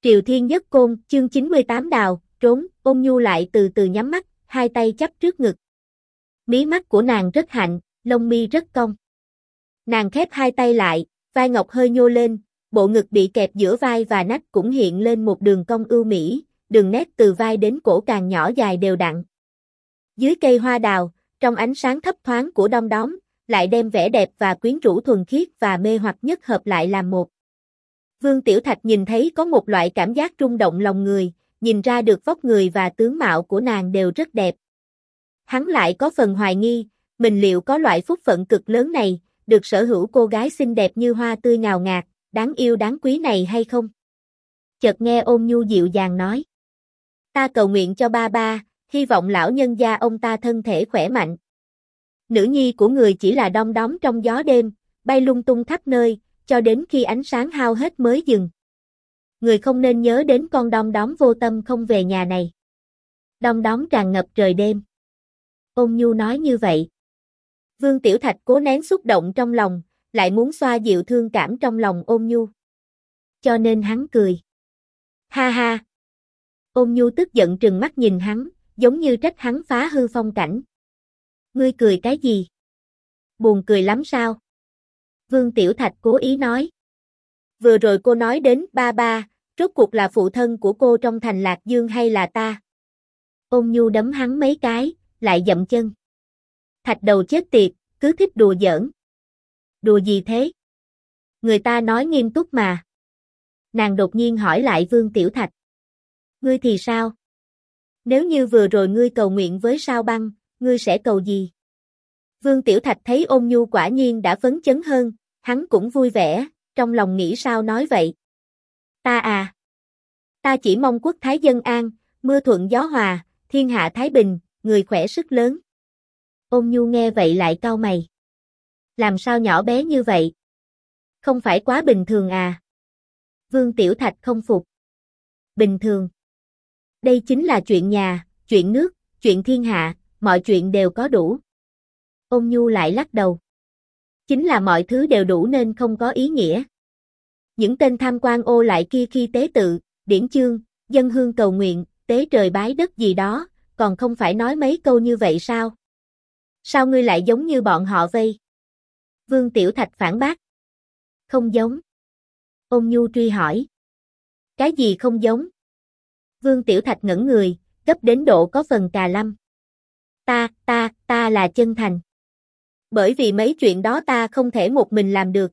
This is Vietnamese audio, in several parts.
Triều Thiên Nhất Côn, chương 98 đào, trốn, Ôn Nhu lại từ từ nhắm mắt, hai tay chắp trước ngực. Mí mắt của nàng rất hạnh, lông mi rất cong. Nàng khép hai tay lại, vai ngọc hơi nhô lên, bộ ngực bị kẹp giữa vai và nách cũng hiện lên một đường cong ưu mỹ, đường nét từ vai đến cổ càng nhỏ dài đều đặn. Dưới cây hoa đào, trong ánh sáng thấp thoáng của đom đóm, lại đem vẻ đẹp và quyến rũ thuần khiết và mê hoặc nhất hợp lại làm một. Vương Tiểu Thạch nhìn thấy có một loại cảm giác rung động lòng người, nhìn ra được vóc người và tướng mạo của nàng đều rất đẹp. Hắn lại có phần hoài nghi, mình liệu có loại phúc phận cực lớn này, được sở hữu cô gái xinh đẹp như hoa tươi ngào ngạt, đáng yêu đáng quý này hay không? Chợt nghe Ôn Nhu dịu dàng nói. Ta cầu nguyện cho ba ba, hy vọng lão nhân gia ông ta thân thể khỏe mạnh. Nữ nhi của người chỉ là đom đóm trong gió đêm, bay lung tung khắp nơi, cho đến khi ánh sáng hao hết mới dừng. Người không nên nhớ đến con đom đóm vô tâm không về nhà này. Đom đóm tràn ngập trời đêm. Ôn Nhu nói như vậy. Vương Tiểu Thạch cố nén xúc động trong lòng, lại muốn xoa dịu thương cảm trong lòng Ôn Nhu. Cho nên hắn cười. Ha ha. Ôn Nhu tức giận trừng mắt nhìn hắn, giống như trách hắn phá hư phong cảnh. Ngươi cười cái gì? Buồn cười lắm sao? Vương Tiểu Thạch cố ý nói. Vừa rồi cô nói đến ba ba, rốt cuộc là phụ thân của cô trong thành Lạc Dương hay là ta? Ôn Nhu đấm hắn mấy cái, lại dậm chân. Thạch đầu chết tiệt, cứ thích đùa giỡn. Đùa gì thế? Người ta nói nghiêm túc mà. Nàng đột nhiên hỏi lại Vương Tiểu Thạch. Ngươi thì sao? Nếu như vừa rồi ngươi cầu nguyện với sao băng, ngươi sẽ cầu gì? Vương Tiểu Thạch thấy Ôn Nhu quả nhiên đã phấn chấn hơn, hắn cũng vui vẻ, trong lòng nghĩ sao nói vậy. Ta chỉ mong quốc thái dân an, mưa thuận gió hòa, thiên hạ thái bình, người khỏe sức lớn. Ôn Nhu nghe vậy lại cau mày. Làm sao nhỏ bé như vậy? Không phải quá bình thường à? Vương Tiểu Thạch không phục. Bình thường. Đây chính là chuyện nhà, chuyện nước, chuyện thiên hạ, mọi chuyện đều có đủ. Ôn Nhu lại lắc đầu. Chính là mọi thứ đều đủ nên không có ý nghĩa. Những tên tham quan ô lại kia khi tế tự, điển chương, dân hương cầu nguyện, tế trời bái đất gì đó, còn không phải nói mấy câu như vậy sao? Sao ngươi lại giống như bọn họ vây? Vương Tiểu Thạch phản bác. Không giống. Ôn Nhu truy hỏi. Cái gì không giống? Vương Tiểu Thạch ngẩn người, gấp đến độ có phần cà lâm. Ta là chân thành. Bởi vì mấy chuyện đó ta không thể một mình làm được,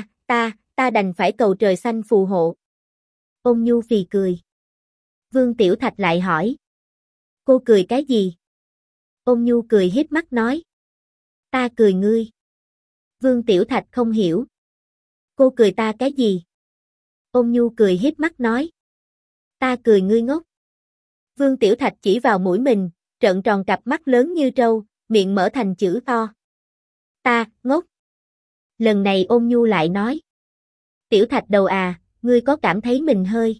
ta đành phải cầu trời xanh phù hộ. Ôn Nhu phì cười. Vương Tiểu Thạch lại hỏi. Cô cười cái gì? Ôn Nhu cười híp mắt nói. Ta cười ngươi. Vương Tiểu Thạch không hiểu. Cô cười ta cái gì? Ôn Nhu cười híp mắt nói. Ta cười ngươi ngốc. Vương Tiểu Thạch chỉ vào mũi mình, trợn tròn cặp mắt lớn như trâu, miệng mở thành chữ to. Ta, ngốc. Lần này Ôn Nhu lại nói. Tiểu Thạch đầu à, ngươi có cảm thấy mình hơi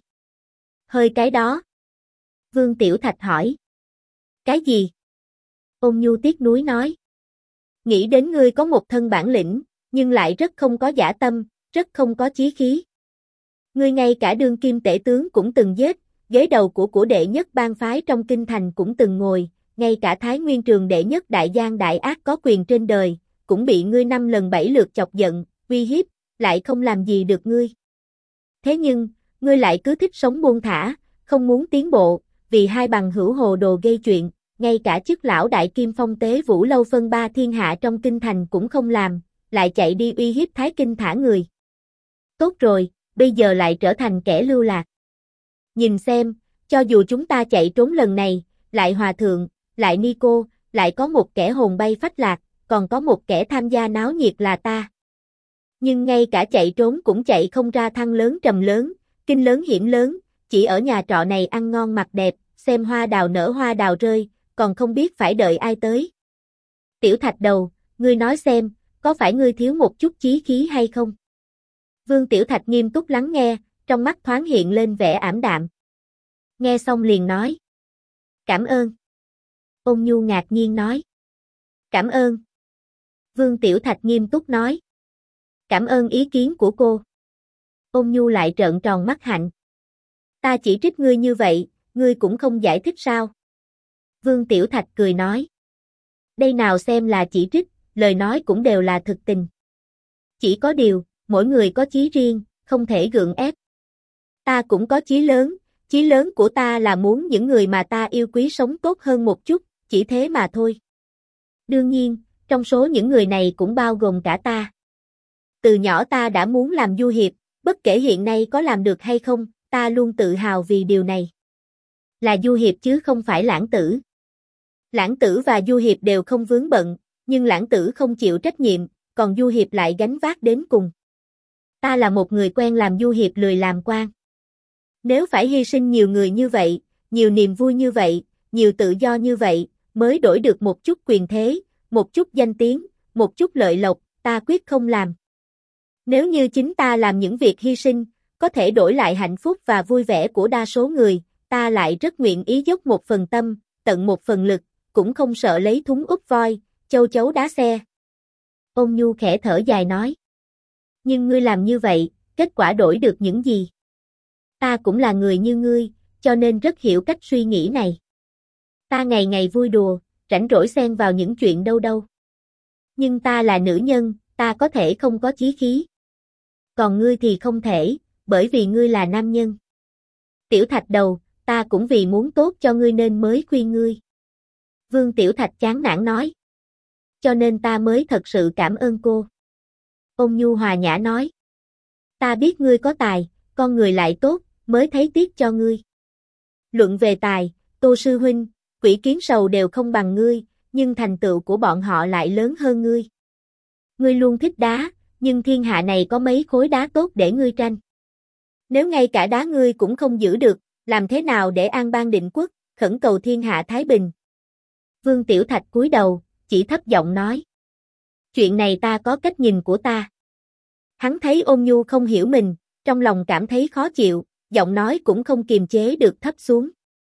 cái đó? Vương Tiểu Thạch hỏi. Cái gì? Ôn Nhu tiếc nuối nói. Nghĩ đến ngươi có một thân bản lĩnh, nhưng lại rất không có dã tâm, rất không có chí khí. Ngươi ngay cả đương kim tể tướng cũng từng giết, ghế đầu của đệ nhất bang phái trong kinh thành cũng từng ngồi, ngay cả Thái Nguyên Trường đệ nhất đại gian đại ác có quyền trên đời, cũng bị ngươi 5 lần 7 lượt chọc giận, uy hiếp, lại không làm gì được ngươi. Thế nhưng, ngươi lại cứ thích sống buông thả, không muốn tiến bộ, vì hai bằng hữu hồ đồ gây chuyện, ngay cả chức lão đại kim phong tế vũ lâu phân ba thiên hạ trong kinh thành cũng không làm, lại chạy đi uy hiếp Thái Kinh thả người. Tốt rồi, bây giờ lại trở thành kẻ lưu lạc. Nhìn xem, cho dù chúng ta chạy trốn lần này, lại hòa thượng, lại ni cô, lại có một kẻ hồn bay phách lạc, còn có một kẻ tham gia náo nhiệt là ta. Nhưng ngay cả chạy trốn cũng chạy không ra thăng lớn trầm lớn, kinh lớn hiểm lớn, chỉ ở nhà trọ này ăn ngon mặc đẹp, xem hoa đào nở hoa đào rơi, còn không biết phải đợi ai tới. Tiểu Thạch đầu, ngươi nói xem, có phải ngươi thiếu một chút chí khí hay không? Vương Tiểu Thạch nghiêm túc lắng nghe, trong mắt thoáng hiện lên vẻ ảm đạm. Nghe xong liền nói. Cảm ơn. Ôn Nhu ngạc nhiên nói. Cảm ơn. Vương Tiểu Thạch nghiêm túc nói. Cảm ơn ý kiến của cô. Ôn Nhu lại trợn tròn mắt hạnh. Ta chỉ trích ngươi như vậy, ngươi cũng không giải thích sao? Vương Tiểu Thạch cười nói. Đây nào xem là chỉ trích, lời nói cũng đều là thực tình. Chỉ có điều, mỗi người có chí riêng, không thể gượng ép. Ta cũng có chí lớn của ta là muốn những người mà ta yêu quý sống tốt hơn một chút, chỉ thế mà thôi. Đương nhiên, trong số những người này cũng bao gồm cả ta. Từ nhỏ ta đã muốn làm du hiệp, bất kể hiện nay có làm được hay không, ta luôn tự hào vì điều này. Là du hiệp chứ không phải lãng tử. Lãng tử và du hiệp đều không vướng bận, nhưng lãng tử không chịu trách nhiệm, còn du hiệp lại gánh vác đến cùng. Ta là một người quen làm du hiệp lười làm quan. Nếu phải hy sinh nhiều người như vậy, nhiều niềm vui như vậy, nhiều tự do như vậy, mới đổi được một chút quyền thế, một chút danh tiếng, một chút lợi lộc, ta quyết không làm. Nếu như chính ta làm những việc hy sinh, có thể đổi lại hạnh phúc và vui vẻ của đa số người, ta lại rất nguyện ý dốc một phần tâm, tận một phần lực, cũng không sợ lấy thúng úp voi, châu chấu đá xe. Ôn Nhu khẽ thở dài nói. Nhưng ngươi làm như vậy, kết quả đổi được những gì? Ta cũng là người như ngươi, cho nên rất hiểu cách suy nghĩ này. Ta ngày ngày vui đùa, rảnh rỗi xen vào những chuyện đâu đâu. Nhưng ta là nữ nhân, ta có thể không có chí khí. Còn ngươi thì không thể, bởi vì ngươi là nam nhân. Tiểu Thạch đầu, ta cũng vì muốn tốt cho ngươi nên mới khuyên ngươi. Vương Tiểu Thạch chán nản nói. Cho nên ta mới thật sự cảm ơn cô. Ôn Nhu hòa nhã nói. Ta biết ngươi có tài, con người lại tốt, mới thấy tiếc cho ngươi. Luận về tài, Tô Sư Huynh, Quỷ Kiến Sầu đều không bằng ngươi, nhưng thành tựu của bọn họ lại lớn hơn ngươi. Ngươi luôn thích đá, nhưng thiên hạ này có mấy khối đá tốt để ngươi tranh. Nếu ngay cả đá ngươi cũng không giữ được, làm thế nào để an bang định quốc, khẩn cầu thiên hạ thái bình? Vương Tiểu Thạch cúi đầu, chỉ thấp giọng nói. Chuyện này ta có cách nhìn của ta. Hắn thấy Ôn Nhu không hiểu mình, trong lòng cảm thấy khó chịu, giọng nói cũng không kiềm chế được thấp xuống.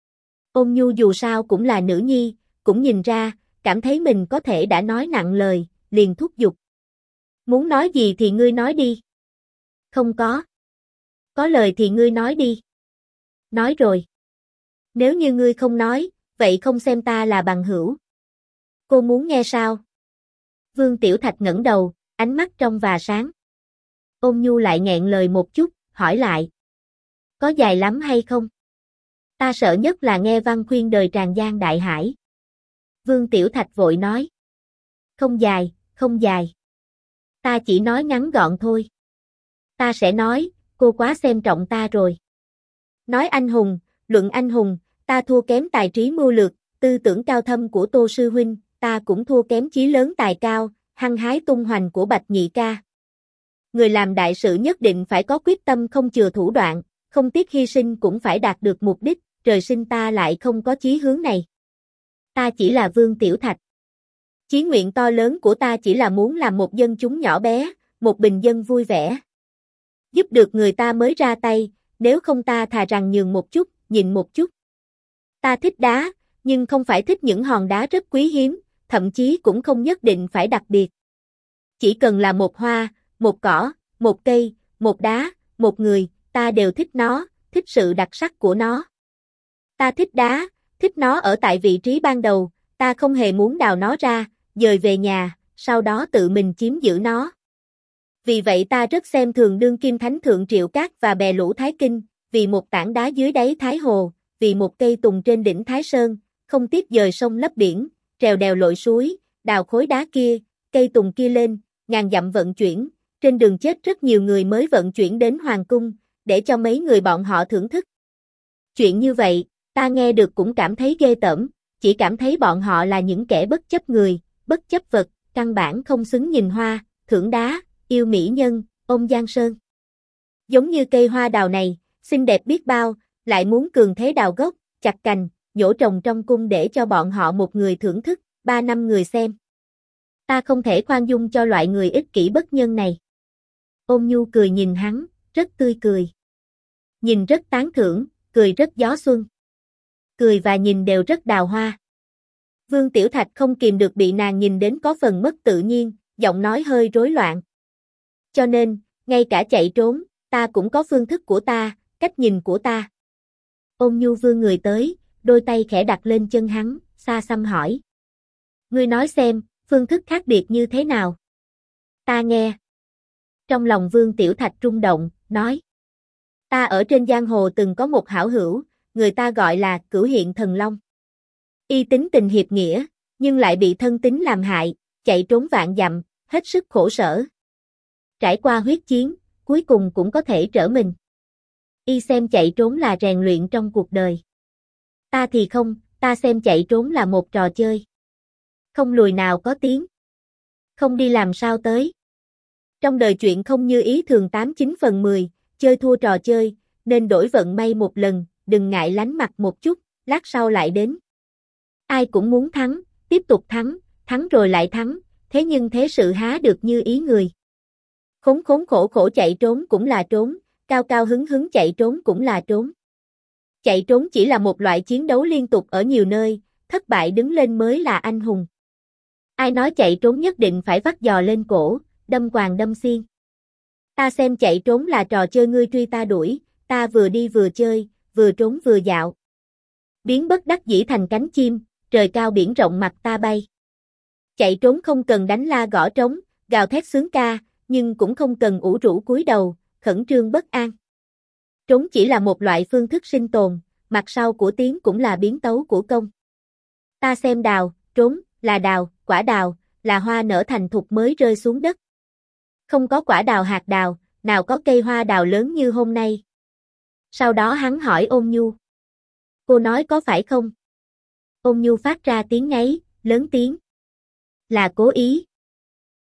Ôn Nhu dù sao cũng là nữ nhi, cũng nhìn ra, cảm thấy mình có thể đã nói nặng lời, liền thúc giục. Muốn nói gì thì ngươi nói đi. Không có. Có lời thì ngươi nói đi. Nói rồi. Nếu như ngươi không nói, vậy không xem ta là bằng hữu. Cô muốn nghe sao? Vương Tiểu Thạch ngẩng đầu, ánh mắt trong và sáng. Ôn Nhu lại nghẹn lời một chút, hỏi lại. Có dài lắm hay không? Ta sợ nhất là nghe văn khuyên đời tràn gian đại hải. Vương Tiểu Thạch vội nói. Không dài, không dài. Ta chỉ nói ngắn gọn thôi. Ta sẽ nói, cô quá xem trọng ta rồi. Nói anh hùng, luận anh hùng, ta thua kém tài trí mưu lược, tư tưởng cao thâm của Tô Sư Huynh, ta cũng thua kém chí lớn tài cao, hăng hái tung hoành của Bạch Nhị ca. Người làm đại sự nhất định phải có quyết tâm không chừa thủ đoạn, không tiếc hy sinh cũng phải đạt được mục đích, trời sinh ta lại không có chí hướng này. Ta chỉ là Vương Tiểu Thạch. Chí nguyện to lớn của ta chỉ là muốn làm một dân chúng nhỏ bé, một bình dân vui vẻ. Giúp được người ta mới ra tay, nếu không ta thà rằng nhường một chút, nhịn một chút. Ta thích đá, nhưng không phải thích những hòn đá rất quý hiếm, thậm chí cũng không nhất định phải đặc biệt. Chỉ cần là một hoa, một cỏ, một cây, một đá, một người, ta đều thích nó, thích sự đặc sắc của nó. Ta thích đá, thích nó ở tại vị trí ban đầu, ta không hề muốn đào nó ra, dời về nhà, sau đó tự mình chiếm giữ nó. Vì vậy ta rất xem thường đương kim thánh thượng Triệu Cát và bè lũ Thái Kinh, vì một tảng đá dưới đáy Thái Hồ, vì một cây tùng trên đỉnh Thái Sơn, không tiếc dời sông lấp biển, trèo đèo lội suối, đào khối đá kia, cây tùng kia lên, ngàn dặm vận chuyển, trên đường chết rất nhiều người mới vận chuyển đến Hoàng Cung, để cho mấy người bọn họ thưởng thức. Chuyện như vậy, ta nghe được cũng cảm thấy ghê tởm, chỉ cảm thấy bọn họ là những kẻ bất chấp người, bất chấp vật, căn bản không xứng nhìn hoa, thưởng đá, yêu mỹ nhân, ôm giang sơn. Giống như cây hoa đào này, xinh đẹp biết bao, lại muốn cường thế đào gốc, chặt cành, nhổ trồng trong cung để cho bọn họ một người thưởng thức, 3 năm người xem. Ta không thể khoan dung cho loại người ích kỷ bất nhân này. Ôn Nhu cười nhìn hắn, rất tươi cười. Nhìn rất tán thưởng, cười rất gió xuân. Cười và nhìn đều rất đào hoa. Vương Tiểu Thạch không kìm được bị nàng nhìn đến có phần mất tự nhiên, giọng nói hơi rối loạn. Cho nên, ngay cả chạy trốn, ta cũng có phương thức của ta, cách nhìn của ta. Ôn Nhu vươn người tới, đôi tay khẽ đặt lên chân hắn, xa xăm hỏi. Ngươi nói xem, phương thức khác biệt như thế nào? Ta nghe. Trong lòng Vương Tiểu Thạch rung động, nói. Ta ở trên giang hồ từng có một hảo hữu, người ta gọi là Cửu Hiện Thần Long. Y tính tình hiệp nghĩa, nhưng lại bị thân tín làm hại, chạy trốn vạn dặm, hết sức khổ sở. Trải qua huyết chiến, cuối cùng cũng có thể trở mình. Y xem chạy trốn là rèn luyện trong cuộc đời. Ta thì không, ta xem chạy trốn là một trò chơi. Không lùi nào có tiếng. Không đi làm sao tới. Trong đời chuyện không như ý thường 89/10, chơi thua trò chơi, nên đổi vận may một lần, đừng ngại lánh mặt một chút, lát sau lại đến. Ai cũng muốn thắng, tiếp tục thắng, thắng rồi lại thắng, thế nhưng thế sự há được như ý người. Khốn khốn khổ khổ chạy trốn cũng là trốn, cao cao hứng hứng chạy trốn cũng là trốn. Chạy trốn chỉ là một loại chiến đấu liên tục ở nhiều nơi, thất bại đứng lên mới là anh hùng. Ai nói chạy trốn nhất định phải vắt giò lên cổ, đâm quàng đâm xiên. Ta xem chạy trốn là trò chơi ngươi truy ta đuổi, ta vừa đi vừa chơi, vừa trốn vừa dạo. Biến bất đắc dĩ thành cánh chim, trời cao biển rộng mặt ta bay. Chạy trốn không cần đánh la gõ trống, gào thét sướng ca, nhưng cũng không cần ủ rũ cúi đầu, khẩn trương bất an. Trốn chỉ là một loại phương thức sinh tồn, mặt sau của tiếng cũng là biến tấu của công. Ta xem đào, trốn, là đào, quả đào, là hoa nở thành thục mới rơi xuống đất. Không có quả đào hạt đào, nào có cây hoa đào lớn như hôm nay. Sau đó hắn hỏi Ôn Nhu. Cô nói có phải không? Ôn Nhu phát ra tiếng ngáy, lớn tiếng. Là cố ý.